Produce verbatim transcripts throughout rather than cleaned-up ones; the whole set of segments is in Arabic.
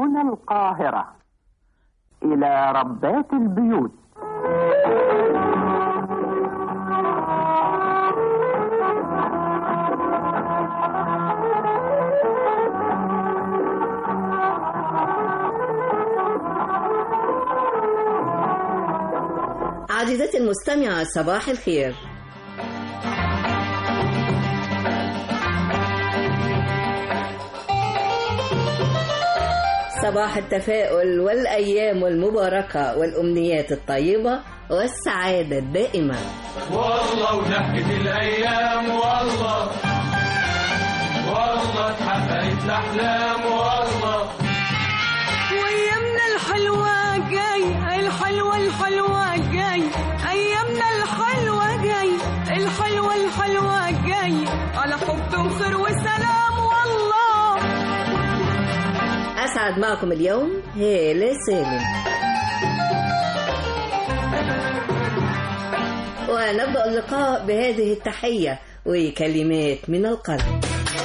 هنا القاهرة، إلى ربات البيوت. عزيزتي المستمعة، صباح الخير. صباح التفاؤل والأيام المباركة والأمنيات الطيبة والسعادة الدائمة. والله ونهجة الأيام، والله والله اتحققت الأحلام، والله وأيامنا الحلوة جاي، الحلوة الحلوة جاي، أيامنا الحلوة جاي، الحلوة الحلوة جاي، على حب وخير وسلام والله. أسعد معكم اليوم هالة سالم، ونبدأ اللقاء بهذه التحية وكلمات من القلب.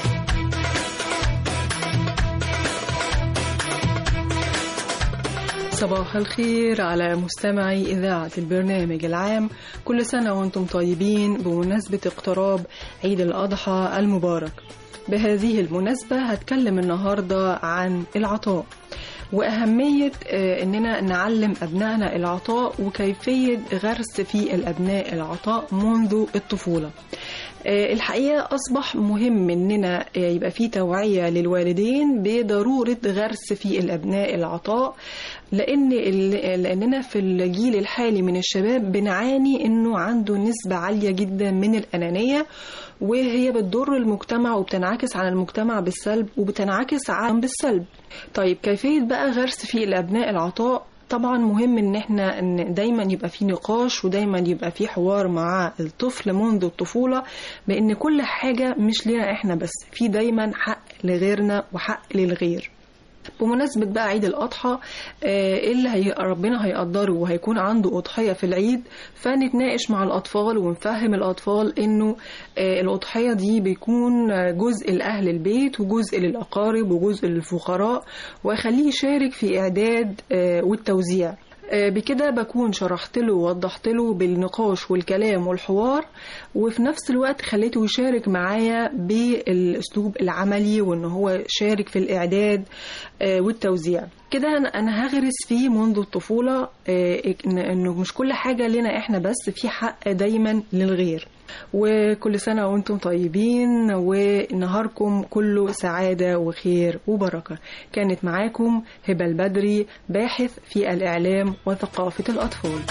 صباح الخير على مستمعي إذاعة البرنامج العام، كل سنة وانتم طيبين بمناسبة اقتراب عيد الأضحى المبارك. بهذه المناسبة هتكلم النهاردة عن العطاء وأهمية أننا نعلم أبنائنا العطاء وكيفية غرس في الأبناء العطاء منذ الطفولة. الحقيقة أصبح مهم أننا يبقى في توعية للوالدين بضرورة غرس في الأبناء العطاء، لأن لأننا في الجيل الحالي من الشباب بنعاني أنه عنده نسبة عالية جدا من الأنانية، وهي بتضر المجتمع وبتنعكس على المجتمع بالسلب وبتنعكس على بالسلب. طيب كيفية بقى غرس في الأبناء العطاء؟ طبعا مهم ان احنا ان دايما يبقى في نقاش ودايما يبقى في حوار مع الطفل منذ الطفولة، بان كل حاجة مش لنا احنا بس، في دايما حق لغيرنا وحق للغير. بمناسبة بقى عيد الأضحى اللي هي ربنا هيقدره وهيكون عنده أضحية في العيد، فنتناقش مع الأطفال ونفهم الأطفال إنه الأضحية دي بيكون جزء لأهل البيت وجزء للأقارب وجزء للفقراء، وخليه يشارك في إعداد والتوزيع. بكده بكون شرحت له ووضحت له بالنقاش والكلام والحوار، وفي نفس الوقت خليته يشارك معايا بالاسلوب العملي وان هو شارك في الاعداد والتوزيع. كده انا هغرس فيه منذ الطفولة انه مش كل حاجة لنا احنا بس، في حق دايما للغير. وكل سنة وانتم طيبين ونهاركم كله سعادة وخير وبركة. كانت معاكم هبة البدري، باحث في الإعلام وثقافة الأطفال.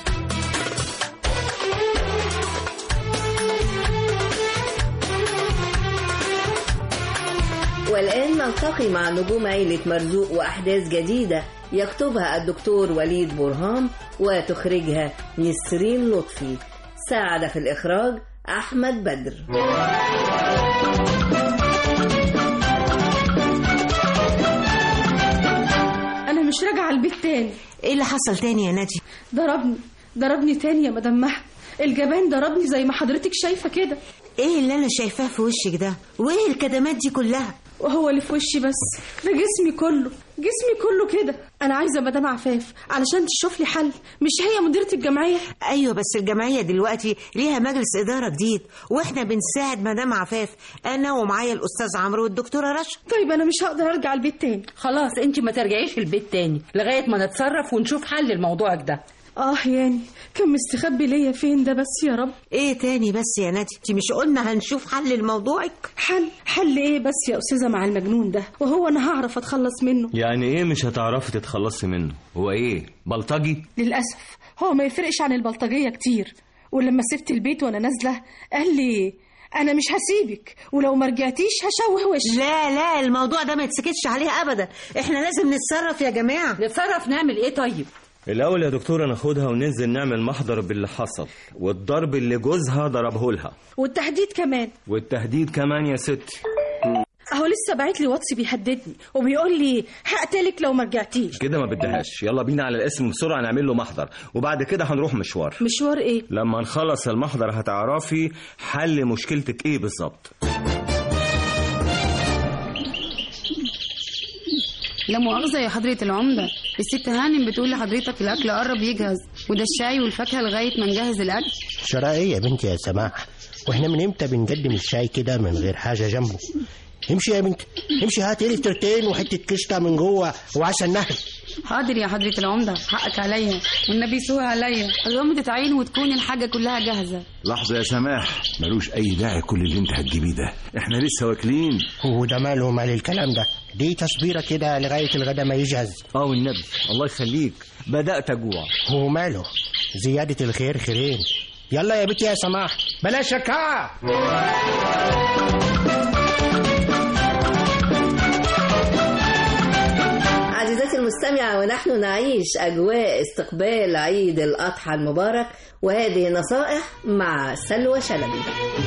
والآن نلتقي مع نجوم عيلة مرزوق وأحداث جديدة يكتبها الدكتور وليد برهام وتخرجها نسرين لطفي. ساعد في الإخراج أحمد بدر. أنا مش راجعة البيت تاني. إيه اللي حصل تاني يا نادي؟ ضربني ضربني تاني يا مدام مها، الجبان ضربني زي ما حضرتك شايفة كده. إيه اللي أنا شايفاه في وشك ده؟ وإيه الكدمات دي كلها؟ وهو اللي في وشي بس، ده جسمي كله جسمي كله كده. انا عايزه مدام عفاف علشان تشوف لي حل، مش هي مديره الجمعيه؟ ايوه بس الجمعيه دلوقتي ليها مجلس اداره جديد واحنا بنساعد مدام عفاف، انا ومعايا الاستاذ عمرو والدكتوره رشا. طيب انا مش هقدر ارجع البيت تاني. خلاص انت ما ترجعيش البيت تاني لغايه ما نتصرف ونشوف حل لموضوعك ده. اه يعني كان مستخبي ليا فين ده بس يا رب. ايه تاني بس يا نادي؟ انت مش قلنا هنشوف حل لموضوعك؟ حل حل ايه بس يا استاذه مع المجنون ده؟ وهو انا هعرف اتخلص منه؟ يعني ايه مش هتعرفي تتخلصي منه؟ هو ايه بلطجي؟ للاسف هو ما يفرقش عن البلطجيه كتير، ولما سبت البيت وانا نازله قال لي انا مش هسيبك ولو ما رجعتيش هشوه وشك. لا لا الموضوع ده ما يتسكتش عليه ابدا، احنا لازم نتصرف يا جماعه. نتصرف نعمل ايه طيب؟ الأول يا دكتورة ناخدها وننزل نعمل محضر باللي حصل والضرب اللي جوزها ضربه لها، والتهديد كمان. والتهديد كمان يا ستي. اهو لسه باعت لي واتس بيهددني وبيقول لي هقتلك لو ما رجعتيش. كده ما بدهاش، يلا بينا على الاسم بسرعة نعمل له محضر وبعد كده هنروح مشوار. مشوار ايه؟ لما نخلص المحضر هتعرفي حل مشكلتك ايه بالظبط. لا مؤاخذة يا حضرة العمدة، الست هانم بتقول لحضرتك الأكل قرب يجهز، وده الشاي والفاكهة لغاية ما نجهز الأكل. شرائية يا بنتي يا سماح، واحنا من امتى بنقدم الشاي كده من غير حاجة جنبه؟ امشي يا بنتي امشي، هاتي لي ترتين وحتة كشطة من جوه وعسل نحل. حاضر يا حضرة العمدة، حقك عليا والنبي سوها عليا، اليوم تتعين وتكون الحاجة كلها جاهزة. لحظة يا سماح، ملوش أي داعي كل اللي انت هتجيبيه ده، احنا لسه واكلين. هو ده ماله مال الكلام ده؟ دي تصبيرة كده لغاية الغدا ما يجهز. اه والنبي الله يخليك بدأت أجوع. هو ماله، زيادة الخير خيرين. يلا يا بنتي يا سماح بلاش شكاء. عزيزتي المستمعة، ونحن نعيش أجواء استقبال عيد الأضحى المبارك، وهذه نصائح مع سلوى شلبي.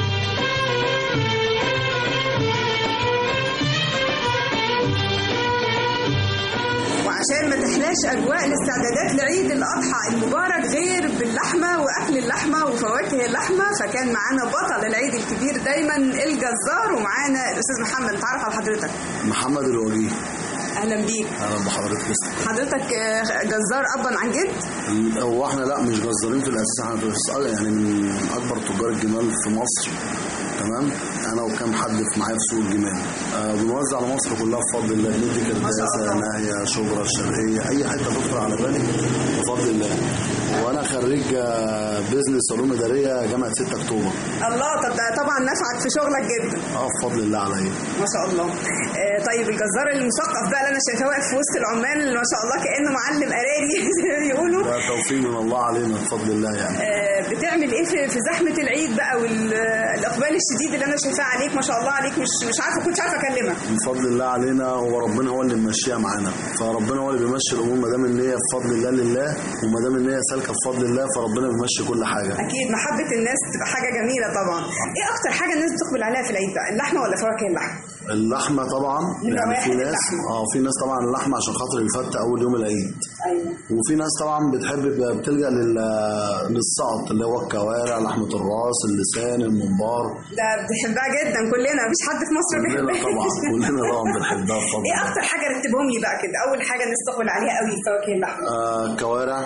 وعشان ما تحلاش أجواء الاستعدادات لعيد الأضحى المبارك غير باللحمة وأكل اللحمة وفواكه اللحمة، فكان معانا بطل العيد الكبير دايما الجزار، ومعانا الأستاذ محمد. نتعرف على حضرتك. محمد الوجيه. اهلا بيك. اهلا بحضرتك. حضرتك جزار ابا عن جد؟ هو احنا لا مش جزارين في الاساس، احنا في يعني من اكبر تجار الجمال في مصر. تمام، انا وكم حد معايا في سوق الجمال. أه بنوزع على مصر كلها بفضل الله، ندي كرداسه ناهيه شبرا الشرقيه، اي حته تدخل على بالي بفضل الله. وانا خريج بيزنس علوم اداريه جامعه ستة اكتوبر. الله، طب ده طبعا نفعك في شغلك جدا. اه بفضل الله عليا ما شاء الله. آه طيب الجزار المثقف بقى اللي انا شايفاه واقف في وسط العمال اللي ما شاء الله كانه معلم قراري زي ما بيقولوا. ده توفيق من الله علينا بفضل الله يعني. آه بتعمل ايه في, في زحمه العيد بقى والاقبال الشديد اللي انا شايفاه عليك؟ ما شاء الله عليك، مش مش عارفه كنت عارفه اكلمك. بفضل الله علينا، وربنا هو اللي ممشيها معانا، فربنا هو اللي بيمشي الامور، ما دام النيه بفضل الله لله، وما دام النيه سالكه بفضل الله فربنا بيمشي كل حاجه. اكيد محبه الناس تبقى حاجه جميله طبعا. ايه اكتر حاجه الناس بتقبل عليها في العيد بقى، اللحمه ولا فواكه اللحمه؟ اللحمه طبعا، يعني في ناس اه في ناس طبعا اللحمه عشان خاطر الفته اول يوم العيد. ايوه. وفي ناس طبعا بتحب بتلجا لل للسقط اللي هو الكوارع، لحمه الراس، اللسان، الممبار. ده بنحبها جدا كلنا، مفيش حد في مصر بيحبها. كلنا طبعا كلنا طبعا بنحبها بفضل. ايه اكتر حاجه رتبهم لي بقى كده؟ اول حاجه الناس تقبل عليها قوي فواكه اللحمه. آه كوارع،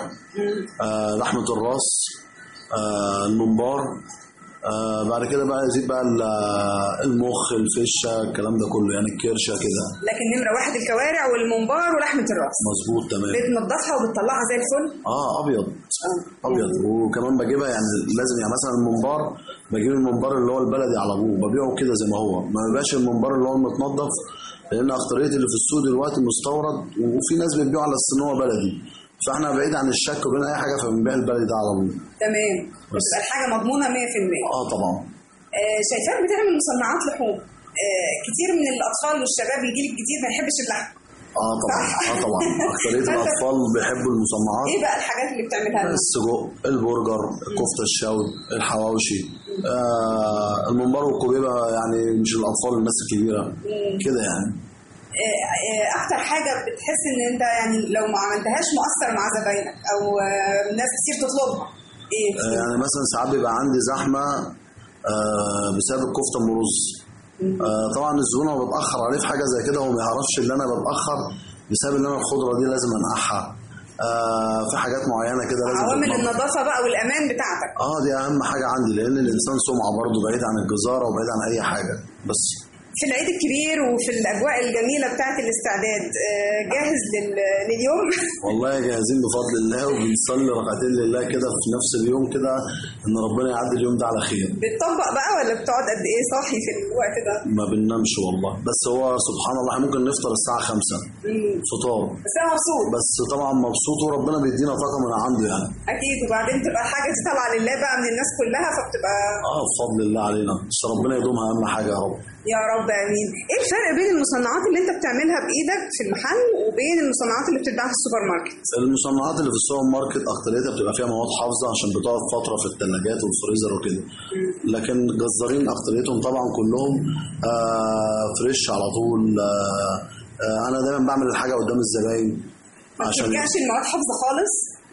آه لحمه الراس، آه الممبار، آه بعد كده بقى يزيد بقى المخ، الفشه، الكلام ده كله يعني الكرشه كده. لكن نمره واحد الكوارع والممبار ولحمه الراس. مظبوط تمام. بتنضفها وبتطلعها زي الفل؟ اه ابيض. آه. ابيض. وكمان بجيبها يعني لازم، يعني مثلا الممبار بجيب الممبار اللي هو البلدي على ابوه، ببيعه كده زي ما هو، ما بيبقاش الممبار اللي هو متنضف، لان اكتريه اللي في السوق دلوقتي مستورد، وفي ناس بتبيعه على ان هو بلدي، فاحنا بعيد عن الشك وبين اي حاجه، فبنبيع البلدي ده على طول. تمام، بتبقى الحاجه مضمونه مية في المية. اه طبعا. آه شايفاك بتعمل مصنعات لحوم. آه كتير من الاطفال والشباب الجيل الجديد ما يحبش اللحم. اه طبعا. اه طبعا اكتريه الاطفال بيحبوا المصنعات. ايه بقى الحاجات اللي بتعملها لهم؟ السجق، البرجر، الكفته الشوي، الحواوشي، آه الممبار والكوبيبه، يعني مش الاطفال، الناس الكبيره كده يعني. اكتر حاجه بتحس ان انت يعني لو ما عملتهاش مؤثر مع زباينك او ناس كتير تطلبها ايه؟ يعني مثلا ساعات بيبقى عندي زحمه بسبب الكفته ام رز. طبعا الزبون هو بتاخر عليه في حاجه زي كده، هو ما يعرفش ان انا بتاخر بسبب ان انا الخضره دي لازم انقعها. في حاجات معينه كده لازم عوامل النظافه بقى والامان بتاعتك. اه دي اهم حاجه عندي، لان الانسان سمعه برضه بعيد عن الجزاره وبعيد عن اي حاجه. بس في العيد الكبير وفي الاجواء الجميله بتاعه الاستعداد، جاهز لليوم؟ والله جاهزين بفضل الله، وبنصلي ركعتين لله كده في نفس اليوم كده ان ربنا يعدي اليوم ده على خير. بتطبق بقى ولا بتقعد قد ايه صاحي في الوقت ده؟ ما بننامش والله، بس هو سبحان الله ممكن نفطر الساعه خمسة فطار، بس انا مبسوط. بس طبعا مبسوط وربنا بيدينا طاقه من عنده يعني. اكيد، وبعدين تبقى الحاجه دي طالعه لله بقى من الناس كلها، فبتبقى اه بفضل الله علينا، بس ربنا يدومها اهم حاجه يا رب. يا رب امين. ايه الفرق بين المصنعات اللي انت بتعملها بايدك في المحل وبين المصنعات اللي بتتباع في السوبر ماركت؟ المصنعات اللي في السوبر ماركت اكتريتها بتبقى فيها مواد حافظه عشان بتقعد فتره في الثلاجات والفريزر وكده، لكن الجزارين اكتريتهم طبعا كلهم آه فريش على طول. آه آه انا دايما بعمل الحاجه قدام الزباين عشان ما ترجعش المواد حافظه خالص.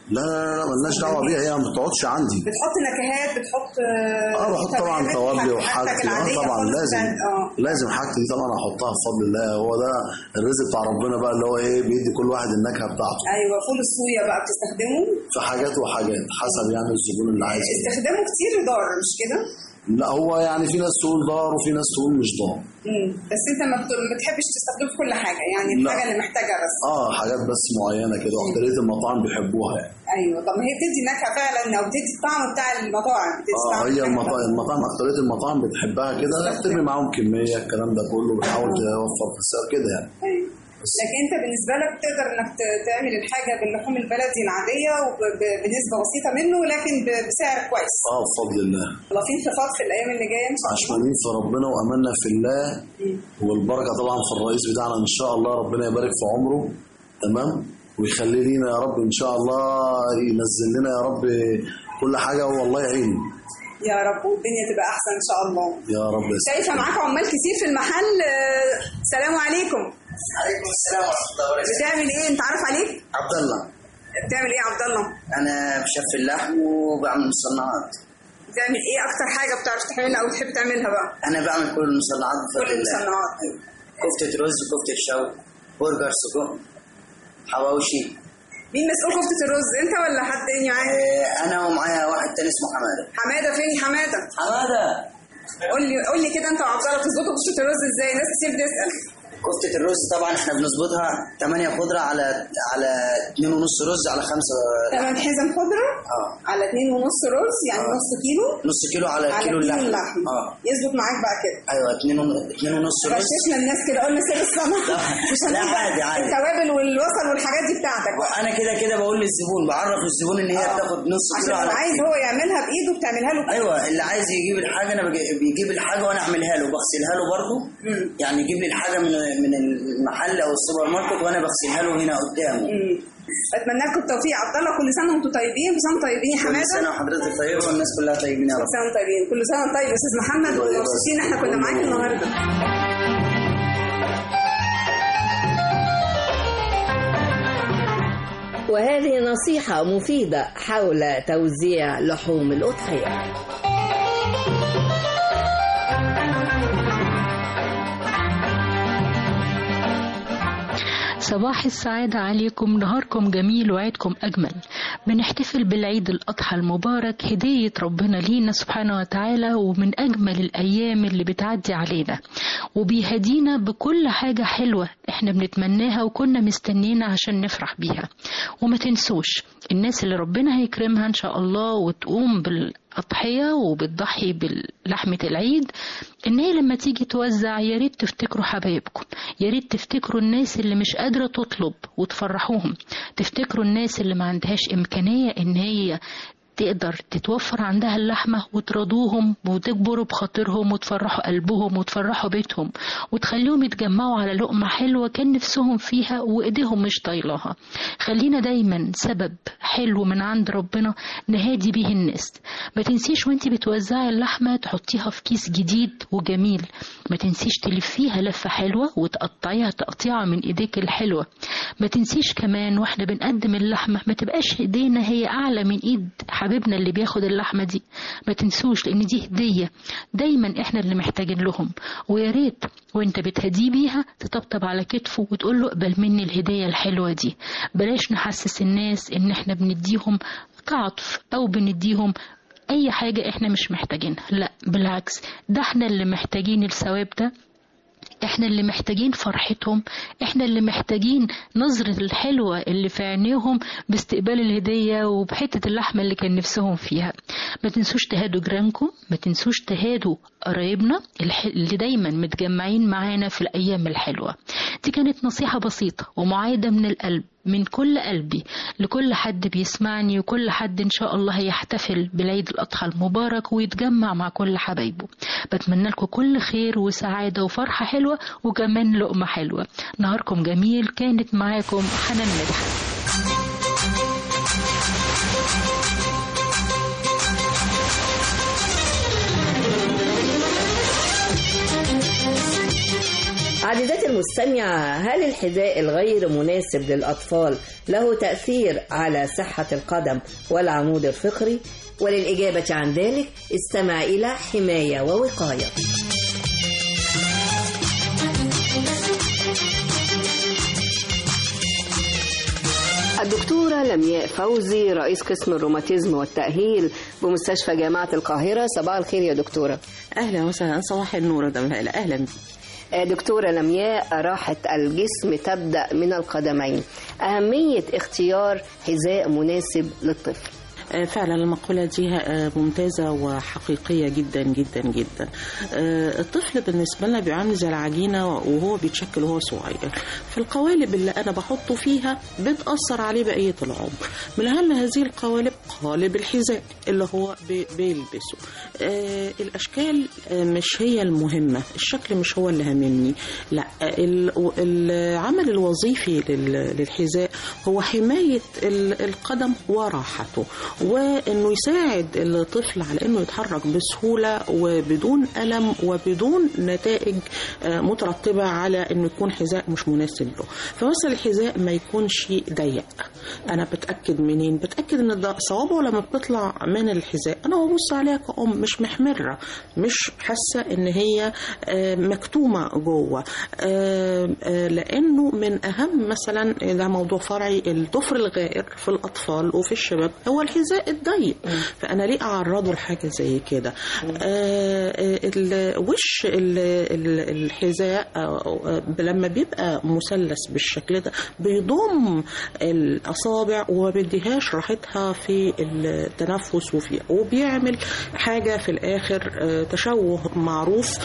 لا لا لا مالناش دعوه بيها، هي ما بتقعدش عندي. بتحط نكهات، بتحط اه بحط طبعا توابلي وحاجتي. اه طبعا لازم اه لازم حاجتي دي طبعا احطها بفضل الله. هو ده الرزق بتاع ربنا بقى، اللي هو ايه بيدي كل واحد النكهه بتاعته. ايوه. فول الصويا بقى بتستخدمه في حاجات وحاجات حسب يعني الزبون اللي عايز. استخدامه كتير ضار مش كده؟ لا هو يعني في ناس تقول ضار وفي ناس تقول مش ضار. امم بس انت ما بتحبش تستخدمه في كل حاجه يعني الحاجه اللي محتاجها بس. اه حاجات بس معينه كده واكتريه المطاعم بيحبوها يعني. ايوه. طب ما هي بتدي نكهه فعلا او بتدي الطعم بتاع المطاعم. اه هي المطاعم المطاعم اكتريه المطاعم بتحبها كده، بترمي معاهم كميه الكلام ده كله بتحاول توفر في السعر كده يعني. ايوه. لكن انت بالنسبه لك بتقدر انك تعمل الحاجه باللحوم البلدي العاديه وبنسبه بسيطه منه لكن بسعر كويس. اه بفضل الله. الله في انخفاض في الايام اللي جايه ان شاء الله. عشمانين في ربنا واملنا في الله. م. والبركه طبعا في الرئيس بتاعنا ان شاء الله، ربنا يبارك في عمره تمام ويخلي لينا يا رب ان شاء الله، ينزل لنا يا رب كل حاجه والله يعينه يا رب والدنيا تبقى احسن ان شاء الله يا رب. شايفه معاك عمال كتير في المحل. السلام عليكم. عليكم السلام ورحمه الله وبركاته. بتعمل ايه؟ انت عارف عليك؟ عبد الله. بتعمل ايه يا عبد الله؟ انا بشف اللحم وبعمل مصنعات. بتعمل ايه اكتر حاجه بتعرف تعملها او تحب تعملها بقى؟ انا بعمل كل المصنعات بفضل كل المصنعات. كفته رز، كفته شو، برجر، سجق، حواوشي. مين مسؤول كفته الرز؟ انت ولا حد تاني معاك؟ اه انا ومعايا واحد تاني اسمه حماده. حماده فين حماده؟ حماده قول لي قول لي كده انت وعبد الله بتظبطوا كفته الرز ازاي؟ ناس كتير بتسال. كفتة الرز طبعا احنا بنظبطها ثمانية خضرة على على اتنين ونص رز على خمسة. ثمان حزم خضرة اه على اتنين ونص رز يعني آه. نص كيلو. نص كيلو على, على كيلو اللحم. اللحم اه يظبط معاك بقى كده. ايوه اتنين اتنين ونص رز. غششنا الناس كده قلنا سيب السمك. مش لا عادي عادي. التوابل والبصل والحاجات دي بتاعتك. انا كده كده بقول للزبون، بعرف الزبون ان هي آه. بتاخد نص كيلو على عشان عايز هو يعملها بايده بتعملها له. ايوه اللي عايز يجيب الحاجه انا بيجيب الحاجه وانا اعملها له بغسلها له برضه. يعني يجيب لي الحاجه من من المحل او السوبر ماركت وانا بغسلها له هنا قدامه. امم اتمنى لكم التوفيق يا عبد الله. كل سنه وانتم طيبين. كل سنه طيبين يا حماده. كل سنه وحضرتك طيبه والناس كلها طيبين يا رب. كل سنه طيبين. كل سنه طيب يا استاذ محمد ومبسوطين احنا كنا معاك النهارده. وهذه نصيحة مفيدة حول توزيع لحوم الأضحية. صباح السعادة عليكم، نهاركم جميل وعيدكم أجمل. بنحتفل بالعيد الأضحى المبارك، هدية ربنا لينا سبحانه وتعالى، ومن أجمل الأيام اللي بتعدي علينا، وبيهدينا بكل حاجة حلوة احنا بنتمناها وكنا مستنينا عشان نفرح بيها. وما تنسوش الناس اللي ربنا هيكرمها إن شاء الله وتقوم بال أضحية وبتضحي بلحمة العيد، إن هي لما تيجي توزع يا ريت تفتكروا حبايبكم، يا ريت تفتكروا الناس اللي مش قادرة تطلب وتفرحوهم، تفتكروا الناس اللي ما عندهاش إمكانية إن هي تقدر تتوفر عندها اللحمة وترضوهم وتكبروا بخاطرهم وتفرحوا قلبهم وتفرحوا بيتهم وتخليهم يتجمعوا على لقمة حلوة كان نفسهم فيها وإيديهم مش طايلاها. خلينا دايما سبب حلو من عند ربنا نهادي به الناس. ما تنسيش وانتي بتوزعي اللحمة تحطيها في كيس جديد وجميل، ما تنسيش تلفيها لفة حلوة وتقطعيها تقطيعة من ايديك الحلوة. ما تنسيش كمان واحنا بنقدم اللحمة ما تبقاش ايدينا هي اعلى من ايد حبيبنا اللي بياخد اللحمة دي، ما تنسوش لان دي هدية دايما احنا اللي محتاجين لهم. ويا ريت وانت بتهديه بيها تطبطب على كتفه وتقول له اقبل مني الهدية الحلوة دي. بلاش نحسس الناس ان احنا بنديهم كعطف او بنديهم اي حاجة احنا مش محتاجينها، لا بالعكس، ده احنا اللي محتاجين الثواب ده، احنا اللي محتاجين فرحتهم، احنا اللي محتاجين نظرة الحلوة اللي في عينيهم باستقبال الهدية وبحتة اللحمة اللي كان نفسهم فيها. ما تنسوش تهادوا جيرانكم، ما تنسوش تهادوا قرايبنا اللي دايما متجمعين معانا في الأيام الحلوة. دي كانت نصيحة بسيطة ومعايدة من القلب، من كل قلبي لكل حد بيسمعني وكل حد إن شاء الله يحتفل بالعيد الأضحى المبارك ويتجمع مع كل حبايبه. بتمنى لكم كل خير وسعادة وفرحة حلوة وكمان لقمة حلوة. نهاركم جميل. كانت معاكم حنان مدحت. عزيزاتي المستمعة، هل الحذاء الغير مناسب للأطفال له تأثير على صحة القدم والعمود الفقري؟ وللإجابة عن ذلك استمع إلى حماية ووقاية. الدكتورة لمياء فوزي، رئيس قسم الروماتيزم والتأهيل بمستشفى جامعة القاهرة. صباح الخير يا دكتورة. أهلا وسهلا، صباح النور. أهلا بك دكتورة لمياء. راحة الجسم تبدأ من القدمين، أهمية اختيار حذاء مناسب للطفل. فعلا المقولة دي ممتازة وحقيقية جدا جدا جدا. الطفل بالنسبة لنا بيعمل زي العجينة وهو بيتشكل وهو صغير، فالقوالب اللي أنا بحطه فيها بتأثر عليه بقية العمر. من أهم هذه القوالب قالب الحذاء اللي هو بيلبسه. الأشكال مش هي المهمة، الشكل مش هو اللي همني، لا، العمل الوظيفي للحذاء هو حماية القدم وراحته، وانه يساعد الطفل على انه يتحرك بسهوله وبدون الم وبدون نتائج مترتبه على انه يكون حذاء مش مناسب له. فمثلا الحذاء ما يكونش ضيق. انا بتاكد منين؟ بتاكد ان ده صوابعه لما بتطلع من الحذاء انا ببص عليها كأم مش محمره، مش حاسه ان هي مكتومه جوه، لانه من اهم مثلا ده موضوع فرعي الضفر الغائر في الاطفال وفي الشباب هو الحذاء الضيق. فانا ليه اعرضه لحاجه زي كده؟ وش الحذاء لما بيبقى مثلث بالشكل ده بيضم الاصابع وما بيديهاش راحتها في التنفس وفيها، وبيعمل حاجه في الاخر تشوه معروف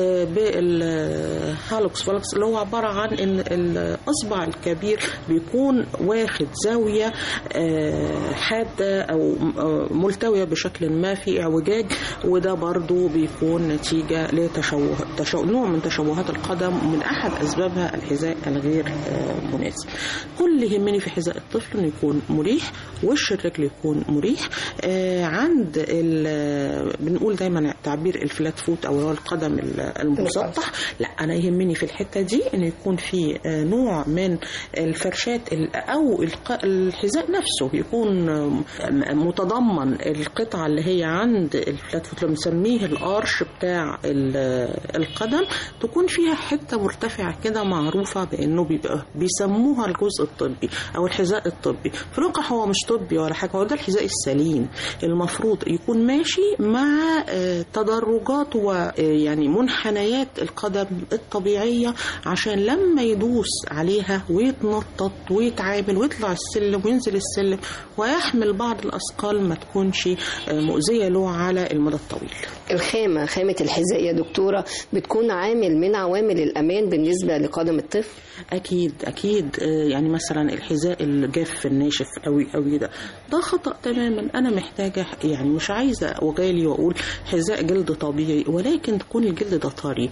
بالهالوكس فالوكس، اللي هو عباره عن ان الاصبع الكبير بيكون واخد زاويه حاده او ملتويه بشكل ما في اعوجاج، وده برضو بيكون نتيجه لتشوه تشوه نوع من تشوهات القدم، ومن احد اسبابها الحذاء الغير مناسب. كل اللي يهمني في حذاء الطفل انه يكون مريح، وش الرجل يكون مريح. آه عند بنقول دايما تعبير الفلات فوت او القدم المسطح، لا انا يهمني في الحته دي انه يكون في نوع من الفرشات او الحذاء نفسه يكون متضمن القطعة اللي هي عند الفلات فوت اللي بنسميه الارش بتاع القدم، تكون فيها حتة مرتفعة كده معروفة بانه بيبقى بيسموها الجزء الطبي او الحذاء الطبي. في الواقع هو مش طبي ولا حاجة، هو ده الحذاء السليم المفروض يكون ماشي مع تدرجات ويعني منحنيات القدم الطبيعية، عشان لما يدوس عليها ويتنطط ويتعامل ويطلع السلم وينزل السلم ويحمل بعض الأثقال ما تكونش مؤذية له على المدى الطويل. الخامة، خامة الحذاء يا دكتورة، بتكون عامل من عوامل الأمان بالنسبة لقدم الطفل؟ أكيد أكيد. يعني مثلا الحذاء الجاف الناشف قوي قوي ده ده خطأ تماما. أنا محتاجة يعني مش عايزة أغالي وأقول حذاء جلد طبيعي، ولكن تكون الجلد ده طري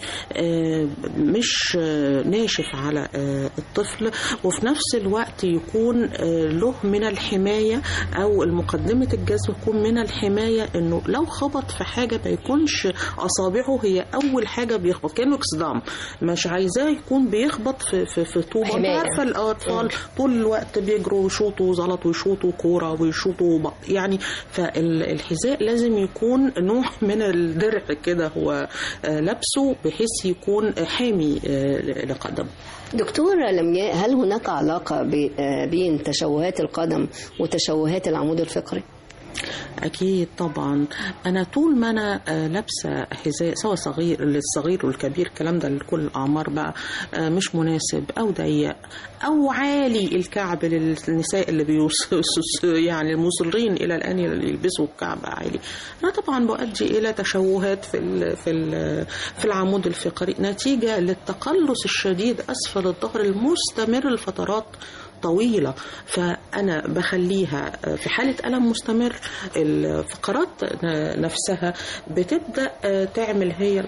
مش ناشف على الطفل، وفي نفس الوقت يكون له من الحماية أو المقدمة الجزم يكون من الحماية، إنه لو خبط في حاجة ما يكونش أصابعه هي أول حاجة بيخبط، كأنه اكسدام. مش عايزاه يكون بيخبط في في, في طوبة. عارفة الأطفال طول الوقت بيجروا ويشوطوا زلط ويشوطوا كورة ويشوطوا يعني، فالحذاء لازم يكون نوع من الدرع كده هو لابسه بحيث يكون حامي لقدم. دكتورة لمياء، هل هناك علاقة بين تشوهات القدم وتشوهات العمود الفقري؟ أكيد طبعا. أنا طول ما أنا لابسة حذاء سواء صغير للصغير والكبير، الكلام ده لكل الأعمار بقى، مش مناسب أو ضيق أو عالي الكعب للنساء اللي بيوصل يعني المصرين إلى الآن يلبسوا الكعب عالي، أنا طبعا بؤدي إلى تشوهات في ال في ال في العمود الفقري نتيجة للتقلص الشديد أسفل الظهر المستمر لفترات طويلة. فأنا بخليها في حالة ألم مستمر، الفقرات نفسها بتبدأ تعمل هي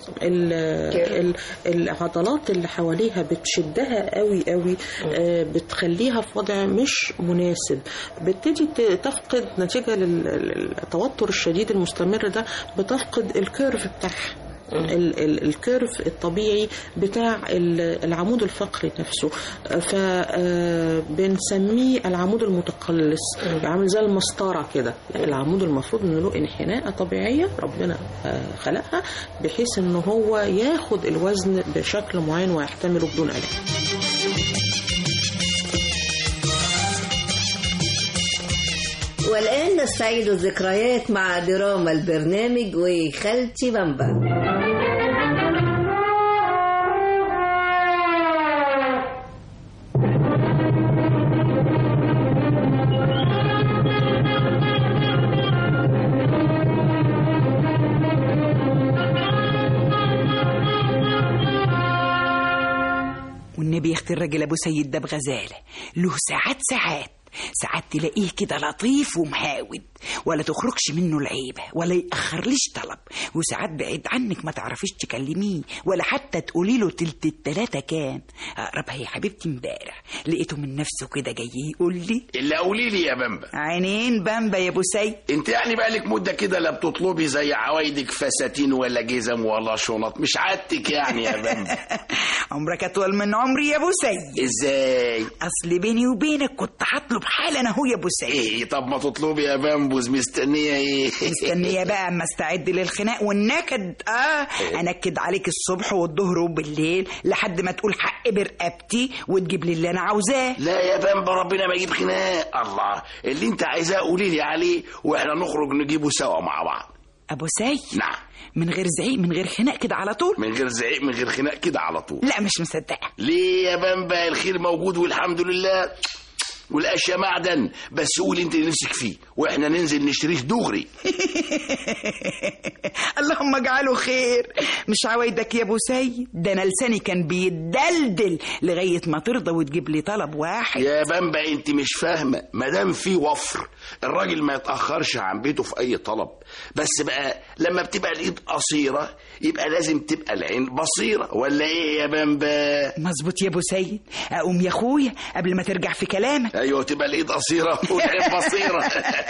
العضلات اللي حواليها بتشدها قوي قوي، بتخليها في وضع مش مناسب، بتبتدي تفقد نتيجة للتوتر الشديد المستمر ده، بتفقد الكيرف بتاعها ال ال الكيرف الطبيعي بتاع العمود الفقري نفسه، فبنسميه العمود المتقلص، عامل زي المسطره كده. العمود المفروض انه له انحناء طبيعيه ربنا خلقها بحيث ان هو ياخد الوزن بشكل معين ويحتمله بدون ألم. والآن نستعيد الذكريات مع دراما البرنامج وخالتي بامبا. والنبي يختار الراجل ابو سيد ده بغزاله، له ساعات ساعات ساعات تلاقيه كده لطيف ومهاود، ولا تخرجش منه العيبة ولا يأخرليش طلب، وساعات بعيد عنك ما تعرفيش تكلميه ولا حتى تقولي له تلت التلاتة كام. أقربها يا حبيبتي امبارح لقيته من نفسه كده جاي يقول لي إلا قولي لي يا بامبا. عينين بامبا يا ابو سيد. انت يعني بقالك مدة كده لا بتطلبي زي عوايدك فساتين ولا جزم ولا شنط، مش عادتك يعني يا بامبا. عمرك أطول من عمري يا ابو سيد. ازاي؟ أصل بيني وبينك كنت هطلب حالا اهو يا ابو سيد. ايه طب ما تطلبي يا بامبوز، مستنيه ايه؟ مستنيه بقى اما استعد للخناق والنكد. اه انكد عليك الصبح والظهر وبالليل لحد ما تقول حق برقبتي وتجيب لي اللي انا عاوزاه. لا يا بامبا ربنا ما يجيب خناق. الله اللي انت عايزاه قولي لي عليه واحنا نخرج نجيبه سوا مع بعض. ابو سيد نعم. من غير زعيق من غير خناق كده على طول؟ من غير زعيق من غير خناق كده على طول. لا مش مصدقه. ليه يا بامبا؟ الخير موجود والحمد لله والاشياء معدن، بس قول انت اللي نفسك فيه واحنا ننزل نشتريه دغري. اللهم اجعله خير. مش عوايدك يا ابو سيد، ده انا لساني كان بيتدلدل لغايه ما ترضى وتجيب لي طلب واحد. يا بامبا انت مش فاهمه، ما دام في وفر الراجل ما يتاخرش عن بيته في اي طلب، بس بقى لما بتبقى الايد قصيره يبقى لازم تبقى العين بصيره، ولا ايه يا بامبا؟ مظبوط يا ابو سيد. اقوم يا اخويا قبل ما ترجع في كلامك. ايوه تبقى الايد قصيره والعين بصيره.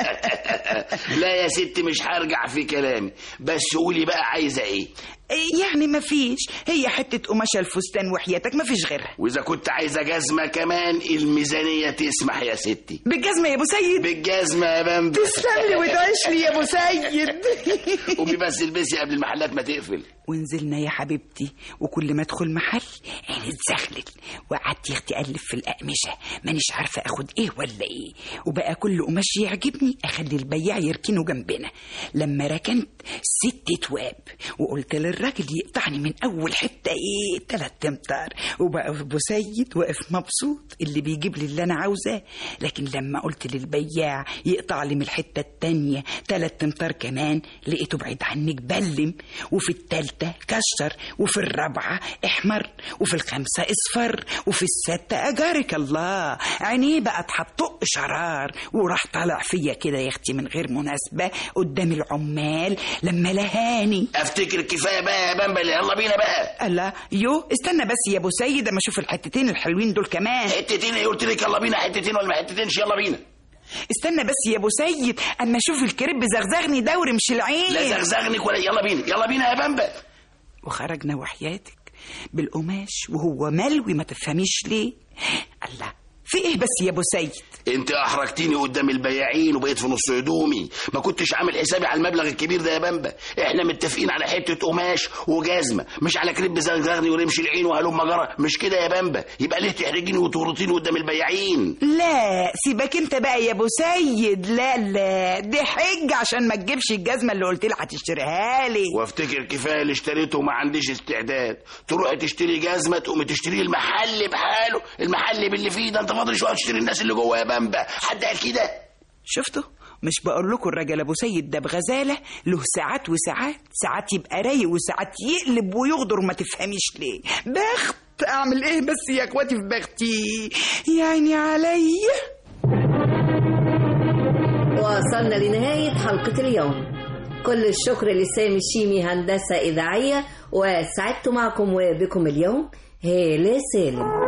لا يا ستي مش هرجع في كلامي، بس قولي بقى عايزه ايه؟ يعني مفيش، هي حته قماشه الفستان وحياتك مفيش غيرها. واذا كنت عايزه جزمه كمان الميزانيه تسمح يا ستي. بالجزمه يا ابو سيد؟ بالجزمه يا بامبا. تسلم لي وتعيش لي يا ابو سيد. قومي بس البسي قبل المحلات ما تقفل. ونزلنا يا حبيبتي، وكل ما ادخل محل عيني تزغلل، وقعدت يا اختي اقلب في الاقمشه مانيش عارفه اخد ايه ولا ايه، وبقى كل قماش يعجبني اخلي البياع يركنه جنبنا. لما ركنت ست تواب وقلت للراجل يقطعني من اول حته ايه تلات امتار، وبقى ابو سيد واقف مبسوط اللي بيجيب لي اللي انا عاوزاه. لكن لما قلت للبياع يقطع لي من الحته التانيه تلات امتار كمان لقيته بعيد عنك بلم، وفي التالتة كشر، وفي الرابعة احمر، وفي الخامسة اصفر، وفي الستة اجارك الله عينيه بقى تحطق شرار، وراح طالع فيا كده يا اختي من غير مناسبة قدام العمال لما لهاني. افتكر كفاية بقى يا بامبا، يلا بينا بقى. الله يو استنى بس يا ابو سيد اما اشوف الحتتين الحلوين دول كمان. حتتين ايه؟ قلت لك يلا بينا حتتين ولا ما حتتينش؟ يلا بينا. استنى بس يا ابو سيد اما اشوف الكريب زغزغني دوري مش العين. لا زغزغنك ولا. يلا بينا يلا بينا يا بامبا. وخرجنا وحياتك بالقماش وهو ملوي ما تفهميش ليه. الله في ايه بس يا ابو سيد؟ انت احرجتيني قدام البياعين وبقيت في نص هدومي، ما كنتش عامل حسابي على المبلغ الكبير ده يا بامبا. احنا متفقين على حته قماش وجزمه، مش على كريب زغزغني ورمش العين وهلم جرى، مش كده يا بامبا؟ يبقى ليه تحرجيني وتورطيني قدام البياعين؟ لا سيبك انت بقى يا ابو سيد. لا لا دي حجه عشان ما تجيبش الجزمه اللي قلت لي هتشتريها لي. وافتكر كفايه اللي اشتريته وما عنديش استعداد تروحي تشتري جزمه تقومي تشتري المحل بحاله، المحل باللي فيه ده. انت فاضل شويه تشتري الناس اللي جوه يا بامبا، حد قال كده؟ شفتوا؟ مش بقول لكم الراجل ابو سيد ده بغزاله له ساعات وساعات، ساعات يبقى رايق وساعات يقلب ويغدر ما تفهميش ليه. بخت اعمل ايه بس يا اخواتي في بختي يعني عليا. وصلنا لنهايه حلقه اليوم. كل الشكر لسامي الشيمي هندسه اذاعيه، وسعدت معكم وبكم اليوم هالة سالم.